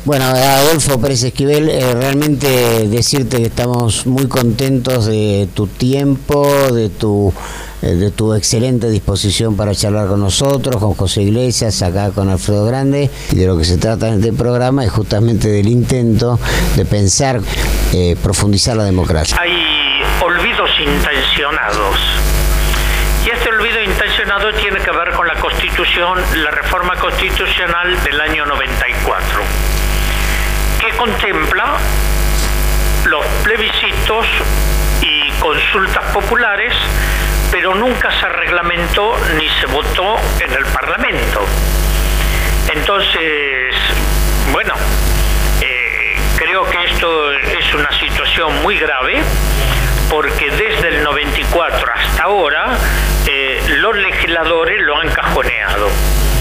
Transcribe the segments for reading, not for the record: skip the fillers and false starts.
Bueno, Adolfo Pérez Esquivel, realmente decirte que estamos muy contentos de tu tiempo, de tu excelente disposición para charlar con nosotros, con José Iglesias, acá con Alfredo Grande, y de lo que se trata en este programa es justamente del intento de pensar, profundizar la democracia. Hay olvidos intencionados. Y este olvido intencionado tiene que ver con la Constitución, la reforma constitucional del año 94, que contempla los plebiscitos y consultas populares, pero nunca se reglamentó ni se votó en el Parlamento. Entonces, bueno, creo que esto es una situación muy grave, porque desde el 94 hasta ahora los legisladores lo han cajoneado.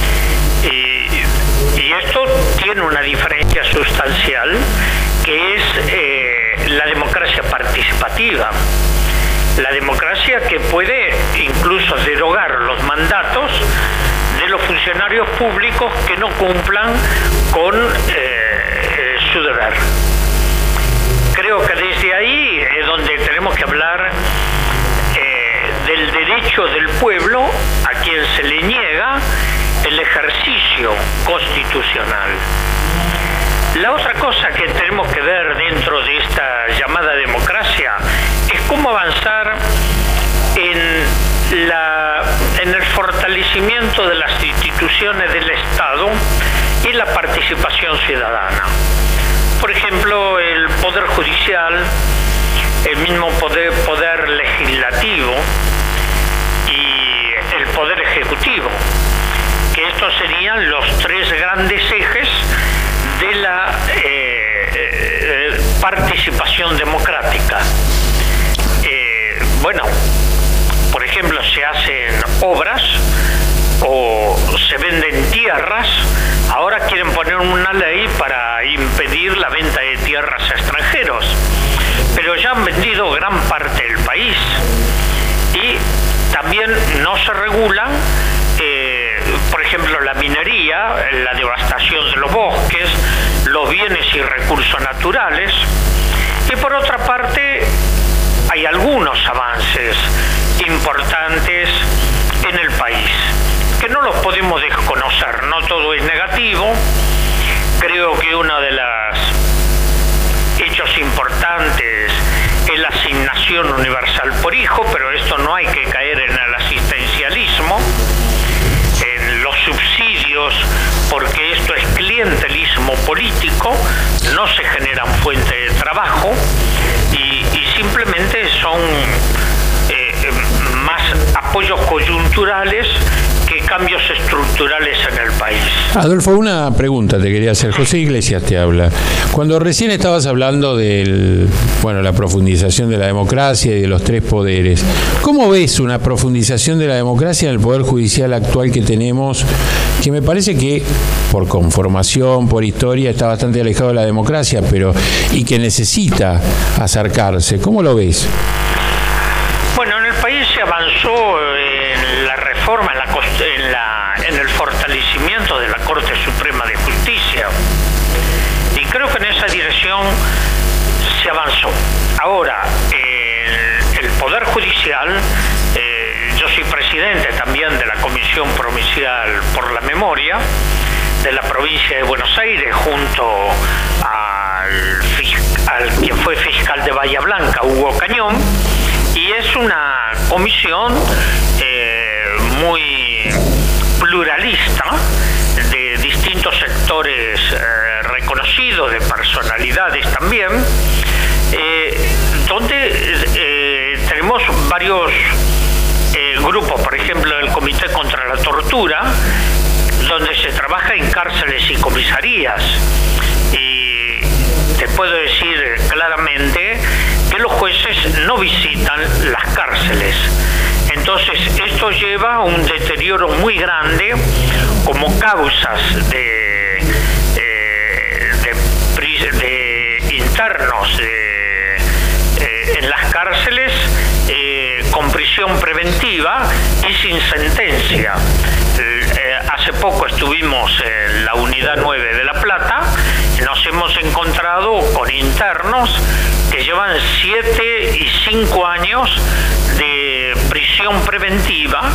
Y esto tiene una diferencia sustancial, que es la democracia participativa. La democracia que puede incluso derogar los mandatos de los funcionarios públicos que no cumplan con su deber. Creo que desde ahí es donde tenemos que hablar del derecho del pueblo a quien se le niega el ejercicio constitucional. La otra cosa que tenemos que ver dentro de esta llamada democracia es cómo avanzar en el fortalecimiento de las instituciones del Estado y la participación ciudadana. Por ejemplo, el Poder Judicial, el mismo poder legislativo y el Poder Ejecutivo, que estos serían los tres grandes ejes de la participación democrática. Bueno, por ejemplo, se hacen obras o se venden tierras. Ahora quieren poner una ley para impedir la venta de tierras a extranjeros, pero ya han vendido gran parte del país. Y también no se regulan, por ejemplo, la minería, la devastación de los bosques, los bienes y recursos naturales. Y por otra parte, hay algunos avances importantes en el país que no los podemos desconocer. No todo es negativo. Creo que uno de los hechos importantes es la asignación universal por hijo, pero esto no hay que caer en el asistencialismo, en los subsidios, porque esto es clientelismo político, no se generan fuentes de trabajo y simplemente son más apoyos coyunturales que cambios estructurales en el país. Adolfo, una pregunta te quería hacer. José Iglesias te habla. Cuando recién estabas hablando de la profundización de la democracia y de los tres poderes, ¿cómo ves una profundización de la democracia en el Poder Judicial actual que tenemos, que me parece que por conformación, por historia, está bastante alejado de la democracia, y que necesita acercarse? ¿Cómo lo ves? Bueno, en el país se avanzó en la reforma, en el fortalecimiento de la Corte Suprema de Justicia. Y creo que en esa dirección se avanzó. Ahora, el Poder Judicial, yo soy presidente también de la Comisión Provincial por la Memoria de la provincia de Buenos Aires, junto al quien fue fiscal de Bahía Blanca, Hugo Cañón, y es una comisión muy pluralista, de distintos sectores reconocidos, de personalidades también, donde tenemos varios grupos, por ejemplo el Comité contra la Tortura, donde se trabaja en cárceles y comisarías. Y te puedo decir claramente que los jueces no visitan las cárceles. Entonces esto lleva a un deterioro muy grande como causas de internos en las cárceles con prisión preventiva y sin sentencia. Hace poco estuvimos en la Unidad 9 de La Plata nos hemos encontrado con internos que llevan 7 y 5 años de prisión preventiva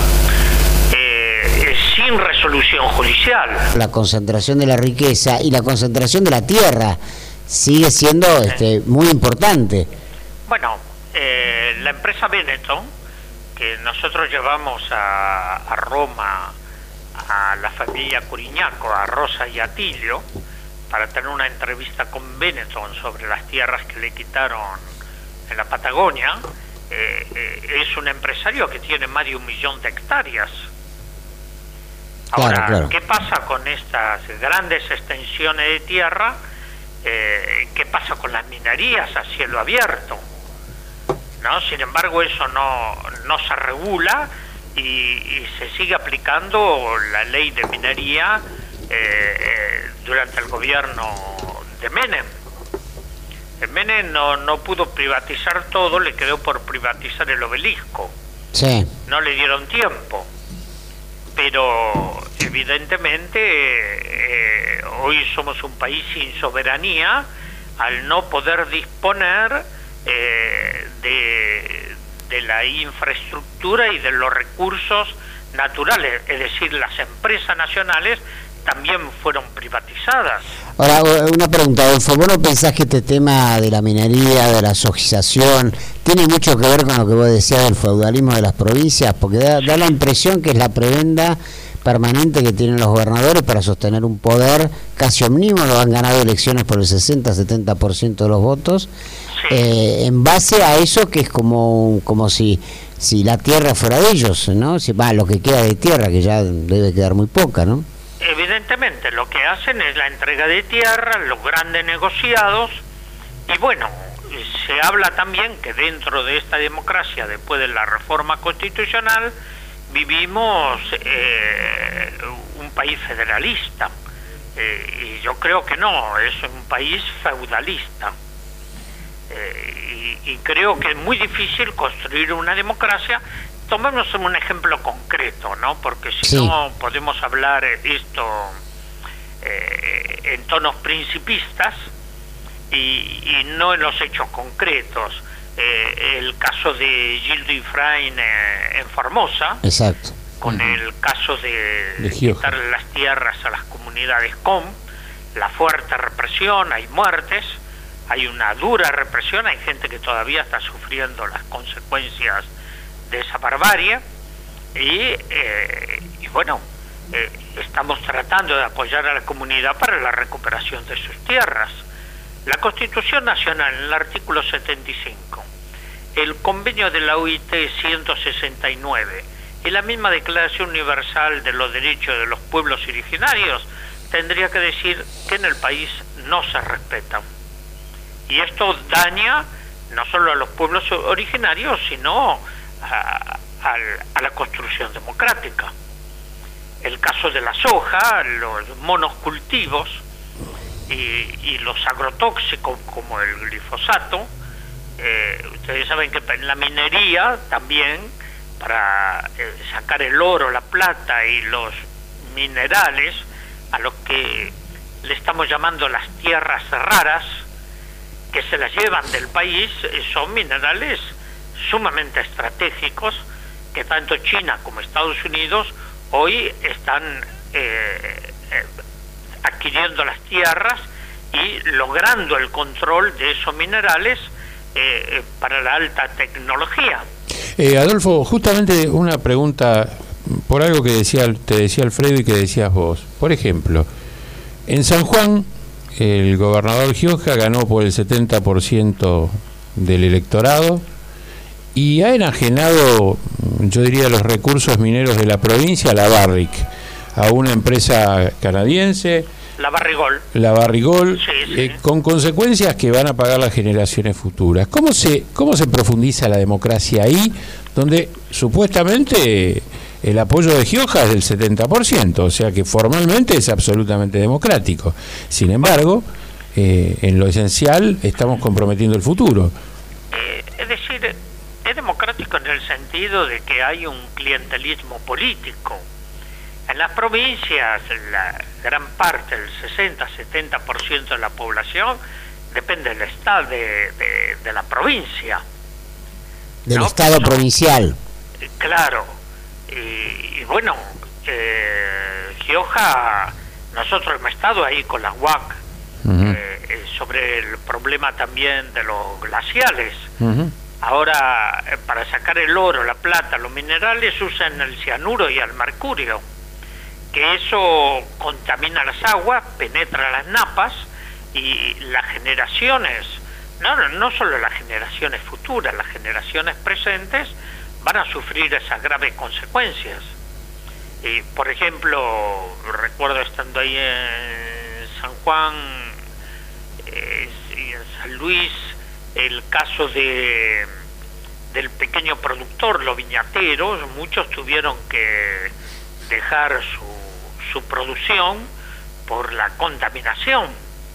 sin resolución judicial. La concentración de la riqueza y la concentración de la tierra sigue siendo muy importante. Bueno, la empresa Benetton, que nosotros llevamos a Roma a la familia Curiñaco, a Rosa y Atilio, para tener una entrevista con Benetton sobre las tierras que le quitaron en la Patagonia, es un empresario que tiene más de 1 millón de hectáreas. Ahora, claro. ¿Qué pasa con estas grandes extensiones de tierra? ¿Qué pasa con las minerías a cielo abierto? ¿No? Sin embargo, eso no se regula y se sigue aplicando la ley de minería durante el gobierno de Menem. Menem no pudo privatizar todo, le quedó por privatizar el obelisco. Sí. No le dieron tiempo. Pero evidentemente hoy somos un país sin soberanía al no poder disponer de la infraestructura y de los recursos naturales, es decir, las empresas nacionales también fueron privatizadas. Ahora, una pregunta, Adolfo, ¿vos no pensás que este tema de la minería, de la socialización, tiene mucho que ver con lo que vos decías del feudalismo de las provincias? Porque da la impresión que es la prebenda permanente que tienen los gobernadores para sostener un poder casi omnímodo. Han ganado elecciones por el 60-70% de los votos, sí. En base a eso que es como si la tierra fuera de ellos, ¿no? Lo que queda de tierra, que ya debe quedar muy poca, ¿no? Evidentemente lo que hacen es la entrega de tierra, los grandes negociados, y bueno, se habla también que dentro de esta democracia, después de la reforma constitucional, vivimos un país federalista, y yo creo que no, es un país feudalista, y creo que es muy difícil construir una democracia. Tomemos un ejemplo concreto, ¿no? Porque si no podemos hablar esto en tonos principistas y no en los hechos concretos. El caso de Gildo Ifrain en Formosa, exacto, con el caso de quitar las tierras a las comunidades COM, la fuerte represión, hay muertes, hay una dura represión, hay gente que todavía está sufriendo las consecuencias de esa barbarie y bueno, estamos tratando de apoyar a la comunidad para la recuperación de sus tierras. La Constitución Nacional, en el artículo 75, el convenio de la OIT 169 y la misma Declaración Universal de los Derechos de los Pueblos Originarios tendría que decir que en el país no se respetan. Y esto daña no solo a los pueblos originarios, sino a la construcción democrática. El caso de la soja, los monocultivos y los agrotóxicos como el glifosato. Ustedes saben que en la minería también, para sacar el oro, la plata y los minerales, a los que le estamos llamando las tierras raras, que se las llevan del país, son minerales sumamente estratégicos que tanto China como Estados Unidos hoy están adquiriendo las tierras y logrando el control de esos minerales para la alta tecnología. Adolfo, justamente una pregunta por algo que te decía Alfredo y que decías vos. Por ejemplo, en San Juan el gobernador Gioja ganó por el 70% del electorado y ha enajenado, yo diría, los recursos mineros de la provincia a la Barrick, a una empresa canadiense, la Barrigol, sí. Con consecuencias que van a pagar las generaciones futuras. ¿Cómo se profundiza la democracia ahí, donde supuestamente el apoyo de Gioja es del 70%, o sea que formalmente es absolutamente democrático? Sin embargo, en lo esencial estamos comprometiendo el futuro. Es decir, es democrático en el sentido de que hay un clientelismo político. En las provincias gran parte, el 60-70% de la población, depende del estado, de la provincia. Del estado provincial. Claro. Y bueno, Gioja, nosotros hemos estado ahí con la UAC, sobre el problema también de los glaciales. Ahora, para sacar el oro, la plata, los minerales, usan el cianuro y el mercurio, que eso contamina las aguas, penetra las napas, y las generaciones, no solo las generaciones futuras, las generaciones presentes van a sufrir esas graves consecuencias. Por ejemplo, recuerdo estando ahí en San Juan y en San Luis, el caso del pequeño productor, los viñateros, muchos tuvieron que dejar su producción por la contaminación.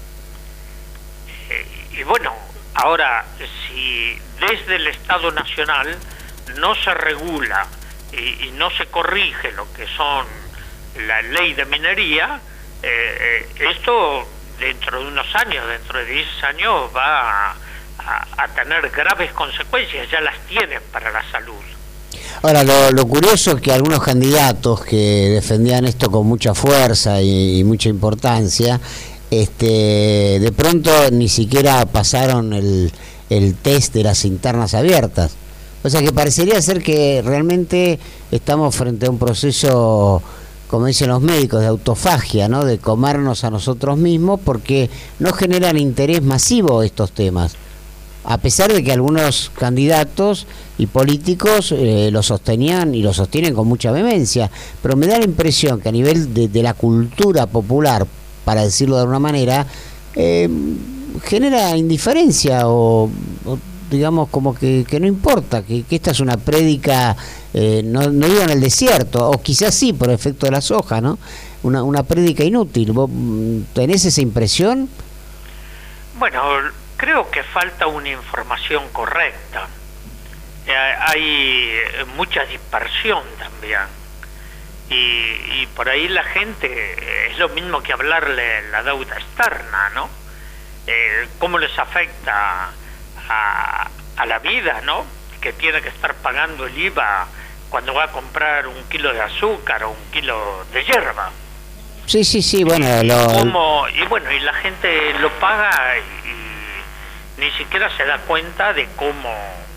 Y bueno, ahora, si desde el Estado Nacional no se regula y no se corrige lo que son la ley de minería, esto dentro de unos años, dentro de 10 años, va a tener graves consecuencias, ya las tiene para la salud. Ahora, lo curioso es que algunos candidatos que defendían esto con mucha fuerza y mucha importancia, de pronto ni siquiera pasaron el test de las internas abiertas. O sea que parecería ser que realmente estamos frente a un proceso, como dicen los médicos, de autofagia, ¿no? De comernos a nosotros mismos, porque no generan interés masivo estos temas, a pesar de que algunos candidatos y políticos lo sostenían y lo sostienen con mucha vehemencia. Pero me da la impresión que a nivel de la cultura popular, para decirlo de alguna manera, genera indiferencia o digamos como que no importa, que esta es una prédica, no digo en el desierto, o quizás sí por efecto de la soja, ¿no? Una prédica inútil. ¿Vos tenés esa impresión? Bueno, creo que falta una información correcta. Hay mucha dispersión también. Y por ahí la gente, es lo mismo que hablarle la deuda externa, ¿no? ¿Cómo les afecta a la vida, ¿no? Que tiene que estar pagando el IVA cuando va a comprar 1 kilo de azúcar o 1 kilo de hierba. Sí, bueno. Y la gente lo paga y ni siquiera se da cuenta de cómo,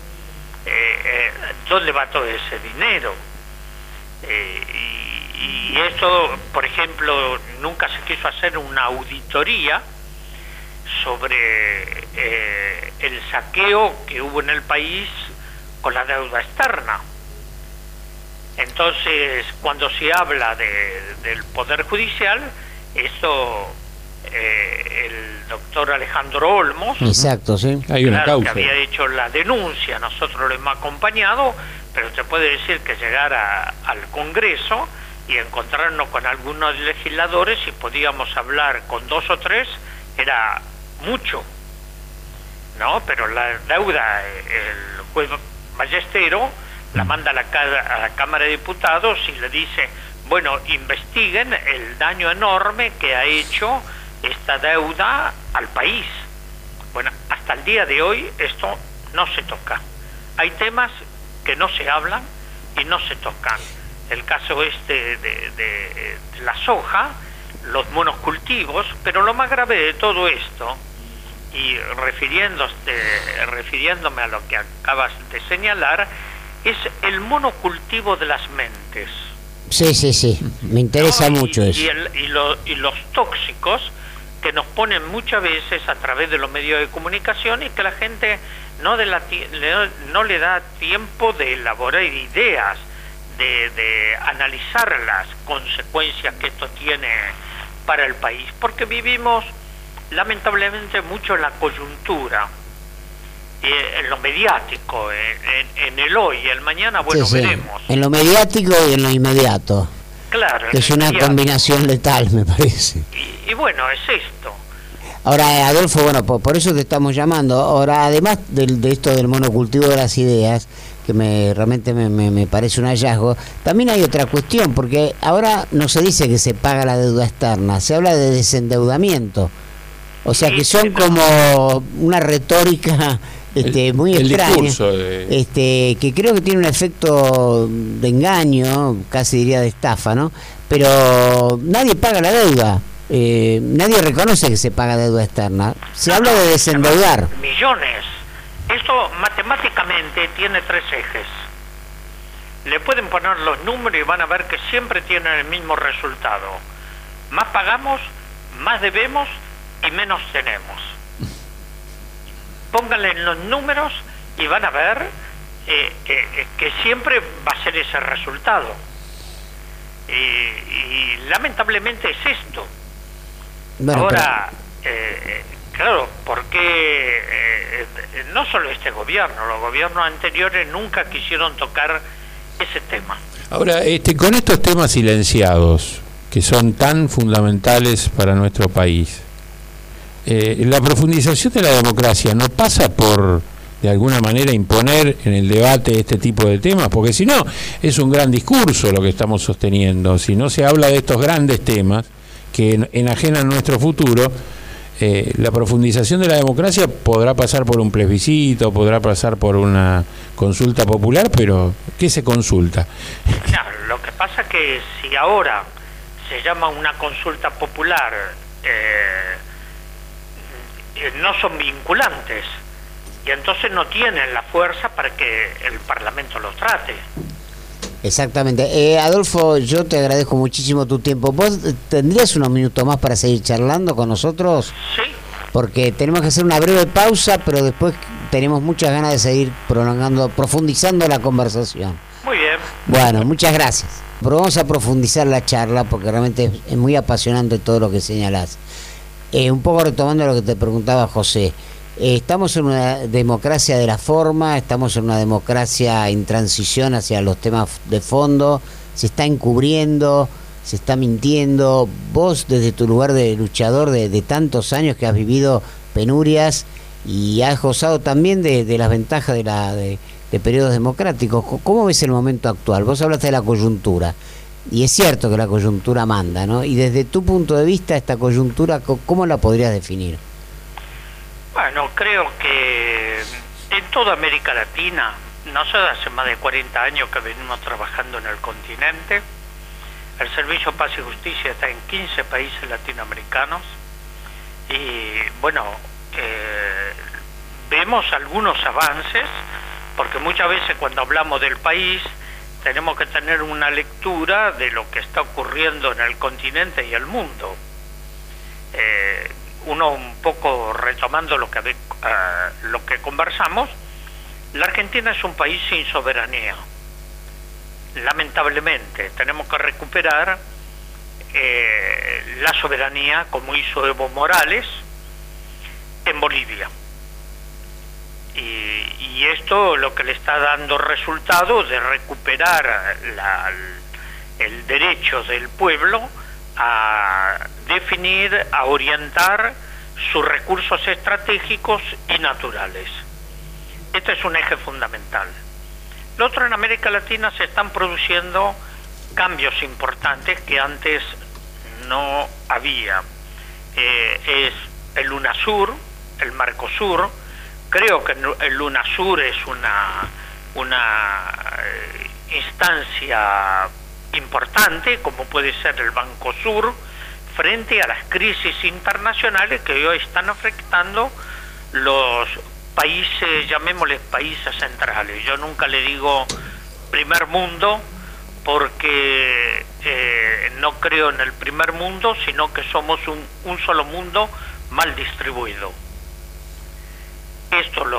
dónde va todo ese dinero. Y esto, por ejemplo, nunca se quiso hacer una auditoría sobre el saqueo que hubo en el país con la deuda externa. Entonces, cuando se habla del Poder Judicial, eso el doctor Alejandro Olmos, exacto, sí, hay una causa, que había hecho la denuncia, nosotros lo hemos acompañado, pero te puede decir que llegar al Congreso y encontrarnos con algunos legisladores, y podíamos hablar con 2 o 3, era mucho, ¿no? Pero la deuda, el juez Ballestero la manda a la Cámara de Diputados y le dice, bueno, investiguen el daño enorme que ha hecho esta deuda al país. Bueno, hasta el día de hoy esto no se toca. Hay temas que no se hablan y no se tocan. El caso de la soja, los monocultivos, pero lo más grave de todo esto, y refiriéndome a lo que acabas de señalar, es el monocultivo de las mentes. Sí, me interesa mucho eso. Y los tóxicos que nos ponen muchas veces a través de los medios de comunicación, y que la gente no le da tiempo de elaborar ideas, de analizar las consecuencias que esto tiene para el país, porque vivimos lamentablemente mucho en la coyuntura, en lo mediático, en el hoy, el mañana, bueno, sí, veremos. En lo mediático y en lo inmediato. Claro. Que es una combinación letal, me parece. Y bueno, es esto. Ahora, Adolfo, bueno, por eso te estamos llamando. Ahora, además de esto del monocultivo de las ideas, que realmente me parece un hallazgo. También hay otra cuestión, porque ahora no se dice que se paga la deuda externa, se habla de desendeudamiento. O sea que son como una retórica muy extraña, que creo que tiene un efecto de engaño, casi diría de estafa, ¿no? Pero nadie paga la deuda, nadie reconoce que se paga deuda externa, se habla de desendeudar. Millones. Esto matemáticamente tiene 3 ejes. Le pueden poner los números y van a ver que siempre tienen el mismo resultado. Más pagamos, más debemos y menos tenemos. Pónganle en los números y van a ver que siempre va a ser ese resultado. Y lamentablemente es esto. Bueno, ahora, claro, porque no solo este gobierno, los gobiernos anteriores nunca quisieron tocar ese tema. Ahora, con estos temas silenciados, que son tan fundamentales para nuestro país, la profundización de la democracia no pasa por, de alguna manera, imponer en el debate este tipo de temas, porque si no, es un gran discurso lo que estamos sosteniendo. Si no se habla de estos grandes temas que enajenan nuestro futuro, la profundización de la democracia podrá pasar por un plebiscito, podrá pasar por una consulta popular, pero ¿qué se consulta? Claro, lo que pasa que si ahora se llama una consulta popular, no son vinculantes y entonces no tienen la fuerza para que el Parlamento los trate. Exactamente. Adolfo, yo te agradezco muchísimo tu tiempo. ¿Vos tendrías unos minutos más para seguir charlando con nosotros? Sí. Porque tenemos que hacer una breve pausa, pero después tenemos muchas ganas de seguir profundizando la conversación. Muy bien. Bueno, muchas gracias. Pero vamos a profundizar la charla porque realmente es muy apasionante todo lo que señalás. Un poco retomando lo que te preguntaba José. Estamos en una democracia de la forma, estamos en una democracia en transición hacia los temas de fondo, se está encubriendo, se está mintiendo. Vos, desde tu lugar de luchador de tantos años que has vivido penurias y has gozado también de las ventajas de periodos democráticos, ¿cómo ves el momento actual? Vos hablaste de la coyuntura, y es cierto que la coyuntura manda, ¿no? Y desde tu punto de vista, esta coyuntura, ¿cómo la podrías definir? Bueno, creo que en toda América Latina, nosotros hace más de 40 años que venimos trabajando en el continente, el Servicio Paz y Justicia está en 15 países latinoamericanos y bueno, vemos algunos avances, porque muchas veces cuando hablamos del país tenemos que tener una lectura de lo que está ocurriendo en el continente y el mundo. Uno un poco retomando lo que conversamos, la Argentina es un país sin soberanía. Lamentablemente tenemos que recuperar la soberanía como hizo Evo Morales en Bolivia. Y esto lo que le está dando resultado de recuperar el derecho del pueblo a definir, a orientar sus recursos estratégicos y naturales. Este es un eje fundamental. Lo otro, en América Latina se están produciendo cambios importantes que antes no había. Es el UNASUR, el Mercosur. Creo que el UNASUR es una instancia importante, como puede ser el Banco Sur, frente a las crisis internacionales que hoy están afectando los países, llamémosles países centrales. Yo nunca le digo primer mundo porque no creo en el primer mundo, sino que somos un solo mundo mal distribuido. Esto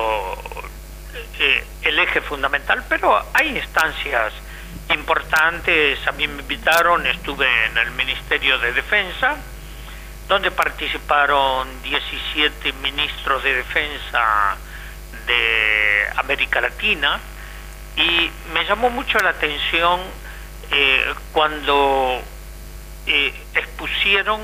el eje fundamental, pero hay instancias importantes. A mí me invitaron, estuve en el Ministerio de Defensa, donde participaron 17 ministros de defensa de América Latina, y me llamó mucho la atención cuando expusieron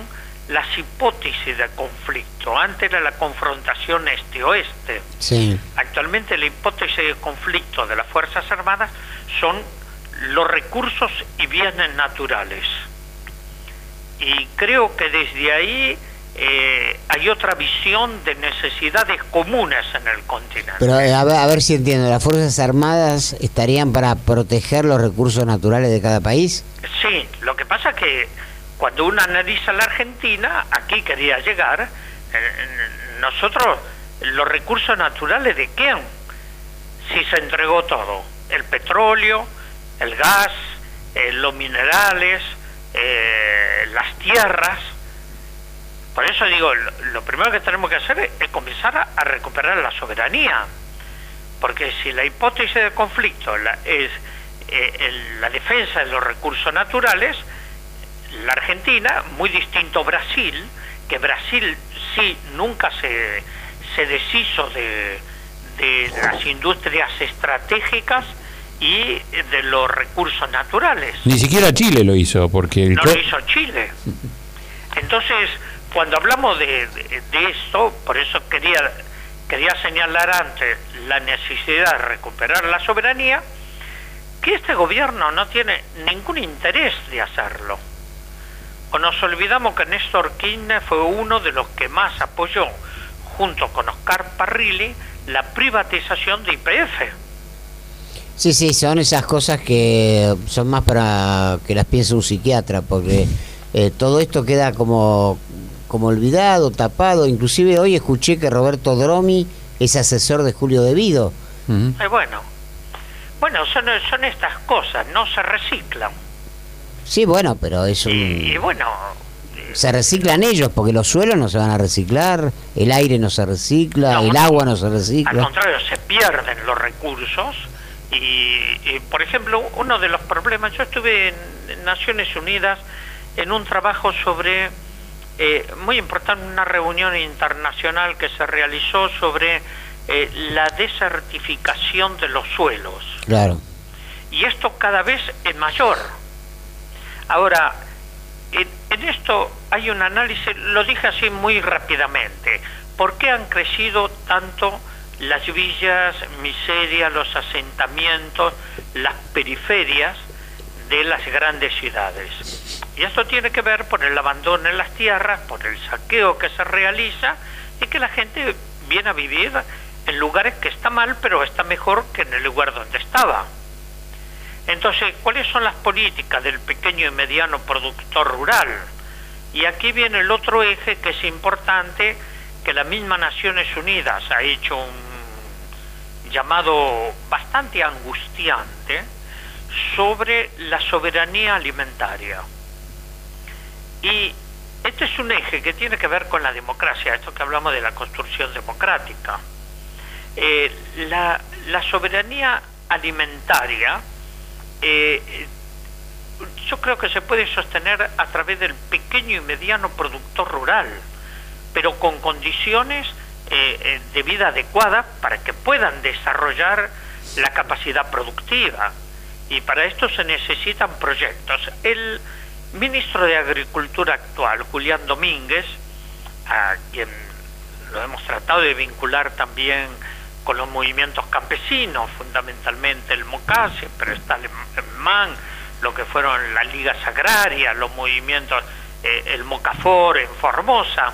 las hipótesis de conflicto. Antes era la confrontación este-oeste. Sí. Actualmente la hipótesis de conflicto de las Fuerzas Armadas son los recursos y bienes naturales. Y creo que desde ahí hay otra visión de necesidades comunes en el continente. Pero a ver si entiendo, ¿las Fuerzas Armadas estarían para proteger los recursos naturales de cada país? Sí, lo que pasa que cuando uno analiza la Argentina, aquí quería llegar, nosotros, los recursos naturales ¿de quién? Si se entregó todo, el petróleo, el gas, los minerales, las tierras. Por eso digo, lo primero que tenemos que hacer es comenzar a recuperar la soberanía, porque si la hipótesis de conflicto es la defensa de los recursos naturales, la Argentina, muy distinto a Brasil, que Brasil sí nunca se deshizo de las industrias estratégicas y de los recursos naturales. Ni siquiera Chile lo hizo, porque no lo hizo Chile. Entonces, cuando hablamos de esto, por eso quería señalar antes la necesidad de recuperar la soberanía, que este gobierno no tiene ningún interés de hacerlo. O nos olvidamos que Néstor Kirchner fue uno de los que más apoyó, junto con Oscar Parrilli, la privatización de YPF. Sí, son esas cosas que son más para que las piense un psiquiatra, porque todo esto queda como olvidado, tapado. Inclusive hoy escuché que Roberto Dromi es asesor de Julio De Vido. Bueno, son estas cosas, no se reciclan. Sí, bueno, pero es un... Y bueno... Se reciclan ellos, porque los suelos no se van a reciclar, el aire no se recicla, el agua no se recicla. Al contrario, se pierden los recursos. Y por ejemplo, uno de los problemas, yo estuve en Naciones Unidas en un trabajo sobre, muy importante, una reunión internacional que se realizó sobre la desertificación de los suelos. Claro. Y esto cada vez es mayor. Ahora, en esto hay un análisis, lo dije así muy rápidamente. ¿Por qué han crecido tanto las villas, miseria, los asentamientos, las periferias de las grandes ciudades? Y esto tiene que ver por el abandono en las tierras, por el saqueo que se realiza y que la gente viene a vivir en lugares que está mal, pero está mejor que en el lugar donde estaba. Entonces, ¿cuáles son las políticas del pequeño y mediano productor rural? Y aquí viene el otro eje que es importante, que la misma Naciones Unidas ha hecho un llamado bastante angustiante sobre la soberanía alimentaria. Y este es un eje que tiene que ver con la democracia, esto que hablamos de la construcción democrática. La soberanía alimentaria yo creo que se puede sostener a través del pequeño y mediano productor rural, pero con condiciones de vida adecuadas para que puedan desarrollar la capacidad productiva. Y para esto se necesitan proyectos. El ministro de Agricultura actual, Julián Domínguez, a quien lo hemos tratado de vincular también con los movimientos campesinos, fundamentalmente el MOCASE, pero está el MAN, lo que fueron las ligas agrarias, los movimientos, el MOCAFOR en Formosa,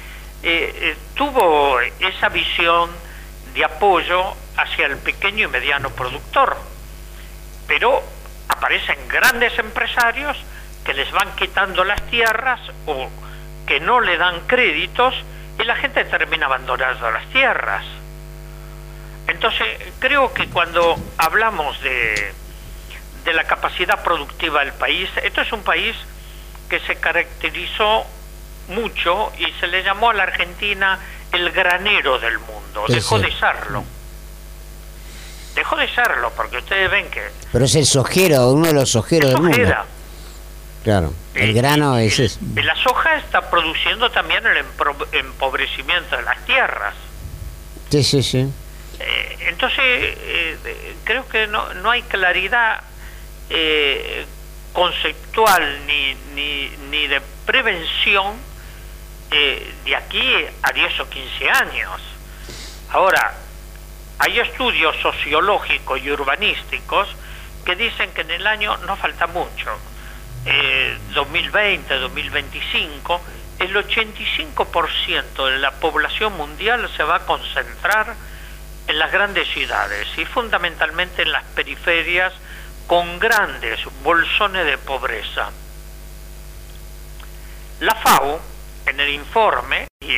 tuvo esa visión de apoyo hacia el pequeño y mediano productor, pero aparecen grandes empresarios que les van quitando las tierras o que no le dan créditos y la gente termina abandonando las tierras. Entonces, creo que cuando hablamos de la capacidad productiva del país, esto es un país que se caracterizó mucho y se le llamó a la Argentina el granero del mundo. Dejó de serlo. Dejó de serlo, porque ustedes ven que... Pero es el sojero, uno de los sojeros del mundo. Claro, el grano es eso. La soja está produciendo también el empobrecimiento de las tierras. Sí. Entonces, creo que no hay claridad conceptual ni de prevención de aquí a 10 o 15 años. Ahora, hay estudios sociológicos y urbanísticos que dicen que en el año no falta mucho, 2020, 2025, el 85% de la población mundial se va a concentrar en las grandes ciudades y fundamentalmente en las periferias con grandes bolsones de pobreza. La FAO, en el informe, y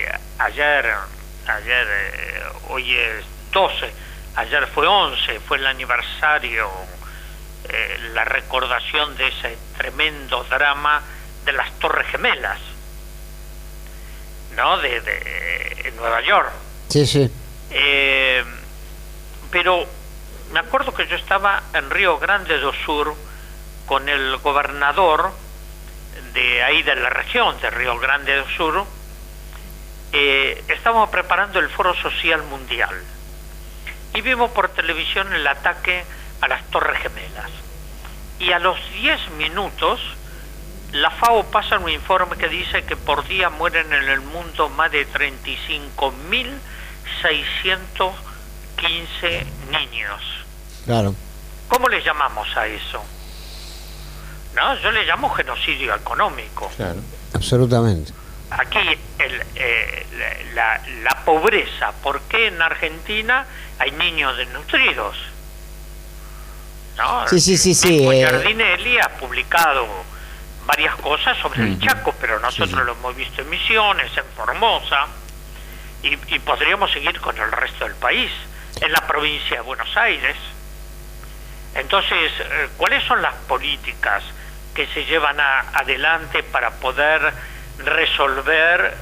hoy es 12, ayer fue 11, fue el aniversario, la recordación de ese tremendo drama de las Torres Gemelas, ¿no? En Nueva York. Sí, sí. Pero me acuerdo que yo estaba en Río Grande do Sur con el gobernador de ahí de la región de Río Grande do Sur. Estábamos preparando el Foro Social Mundial y vimos por televisión el ataque a las Torres Gemelas, y a los 10 minutos la FAO pasa un informe que dice que por día mueren en el mundo más de 35.615 niños. Claro. ¿Cómo le llamamos a eso? No, yo le llamo genocidio económico. Claro. Absolutamente. Aquí la pobreza. ¿Por qué en Argentina hay niños desnutridos? ¿No? Sí. Giardinelli ha publicado varias cosas sobre el Chaco, pero nosotros lo hemos visto en Misiones, en Formosa, y podríamos seguir con el resto del país, en la provincia de Buenos Aires. Entonces, ¿cuáles son las políticas que se llevan adelante para poder resolver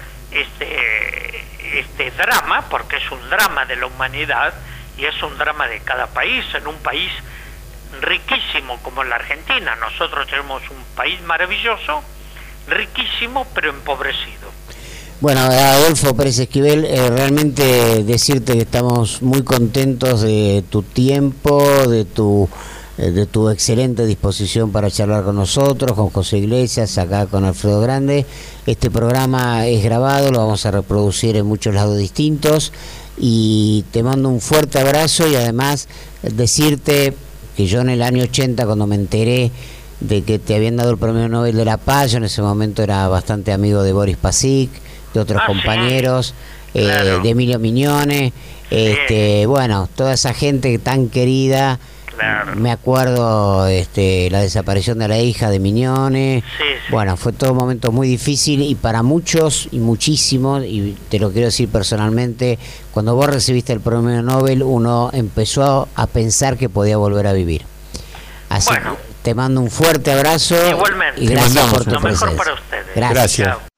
este drama? Porque es un drama de la humanidad y es un drama de cada país. En un país riquísimo como la Argentina, nosotros tenemos un país maravilloso, riquísimo, pero empobrecido. Bueno, Adolfo Pérez Esquivel, realmente decirte que estamos muy contentos de tu tiempo, de tu excelente disposición para charlar con nosotros, con José Iglesias, acá con Alfredo Grande. Este programa es grabado, lo vamos a reproducir en muchos lados distintos, y te mando un fuerte abrazo, y además decirte que yo en el año 80, cuando me enteré de que te habían dado el Premio Nobel de la Paz, yo en ese momento era bastante amigo de Boris Pazik, de otros compañeros, sí. Claro. De Emilio Mignone, bueno, toda esa gente tan querida. Claro. Me acuerdo la desaparición de la hija de Mignone. Sí. Bueno, fue todo un momento muy difícil, y para muchos y muchísimos, y te lo quiero decir personalmente, cuando vos recibiste el Premio Nobel, uno empezó a pensar que podía volver a vivir. Así que te mando un fuerte abrazo. Igualmente. Y gracias por tu lo mejor presencia. para ustedes. Gracias. Gracias.